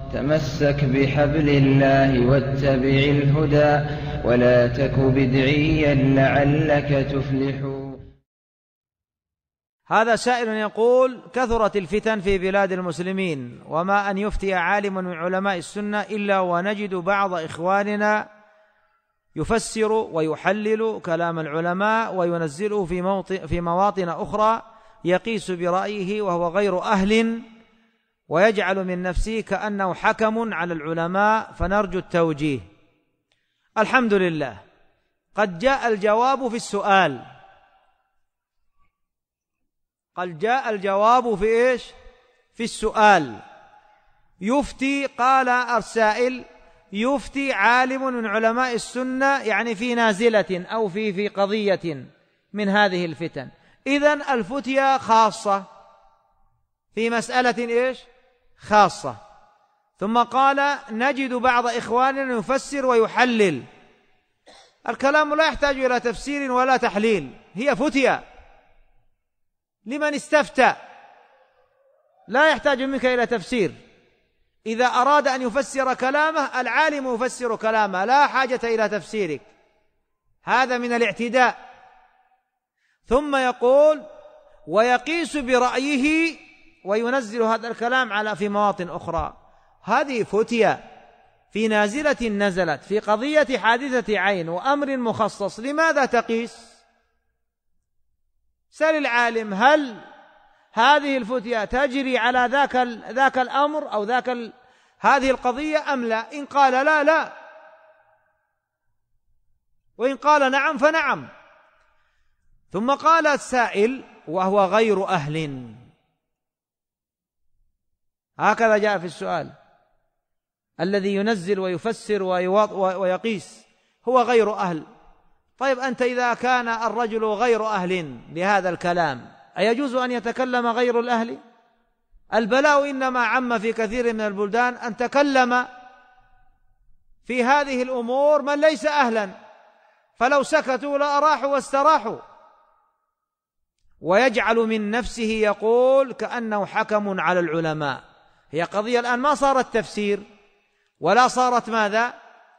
تمسك بحبل الله واتبع الهدى ولا تك بدعيا لعلك تفلح. هذا سائل يقول: كثرت الفتن في بلاد المسلمين، وما أن يفتي عالم من علماء السنة إلا ونجد بعض إخواننا يفسر ويحلل كلام العلماء وينزله في مواطن أخرى يقيس برأيه وهو غير أهل، ويجعل من نفسه كأنه حكم على العلماء، فنرجو التوجيه. الحمد لله، قد جاء الجواب في السؤال. قد جاء الجواب في إيش؟ في السؤال. يفتي، قال السائل: يفتي عالم من علماء السنة، يعني في نازلة أو في قضية من هذه الفتن. إذن الفتية خاصة في مسألة إيش؟ خاصة. ثم قال: نجد بعض إخواننا يفسر ويحلل. الكلام لا يحتاج إلى تفسير ولا تحليل، هي فتية لمن استفتى، لا يحتاج منك إلى تفسير. إذا أراد أن يفسر كلامه العالم يفسر كلامه، لا حاجة إلى تفسيرك، هذا من الاعتداء. ثم يقول: ويقيس برأيه وينزل هذا الكلام في مواطن أخرى. هذه فتية في نازلة نزلت في قضية حادثة عين وأمر مخصص. لماذا تقيس؟ سل العالم: هل هذه الفتية تجري على ذاك الأمر أو هذه القضية أم لا؟ إن قال لا، لا، وإن قال نعم فنعم. ثم قال السائل: وهو غير أهل. هكذا جاء في السؤال: الذي ينزل ويفسر ويقيس هو غير أهل. طيب، أنت إذا كان الرجل غير أهل لهذا الكلام أيجوز أن يتكلم غير الأهل؟ البلاء إنما عم في كثير من البلدان أن تكلم في هذه الأمور من ليس أهلا، فلو سكتوا لأراحوا واستراحوا. ويجعل من نفسه يقول كأنه حكم على العلماء. هي قضية الآن ما صارت تفسير ولا صارت ماذا؟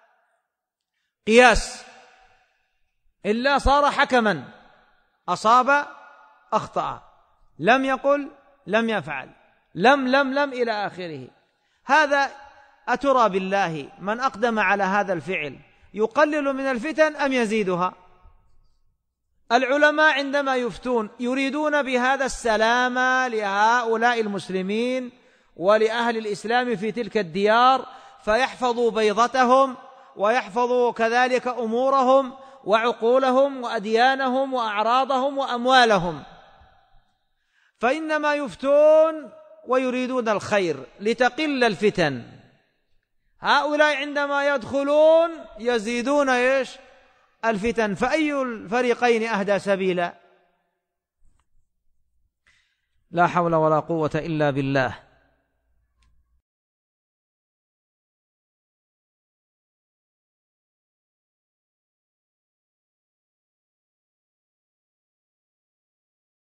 قياس، إلا صار حكما، أصاب أخطأ، لم يقل لم يفعل، لم إلى آخره. هذا أترى بالله من أقدم على هذا الفعل يقلل من الفتن أم يزيدها؟ العلماء عندما يفتون يريدون بهذا السلام لهؤلاء المسلمين ولأهل الإسلام في تلك الديار، فيحفظوا بيضتهم ويحفظوا كذلك أمورهم وعقولهم وأديانهم وأعراضهم وأموالهم، فإنما يفتون ويريدون الخير لتقل الفتن. هؤلاء عندما يدخلون يزيدون إيش؟ الفتن. فأي الفريقين أهدى سبيلا؟ لا حول ولا قوة إلا بالله.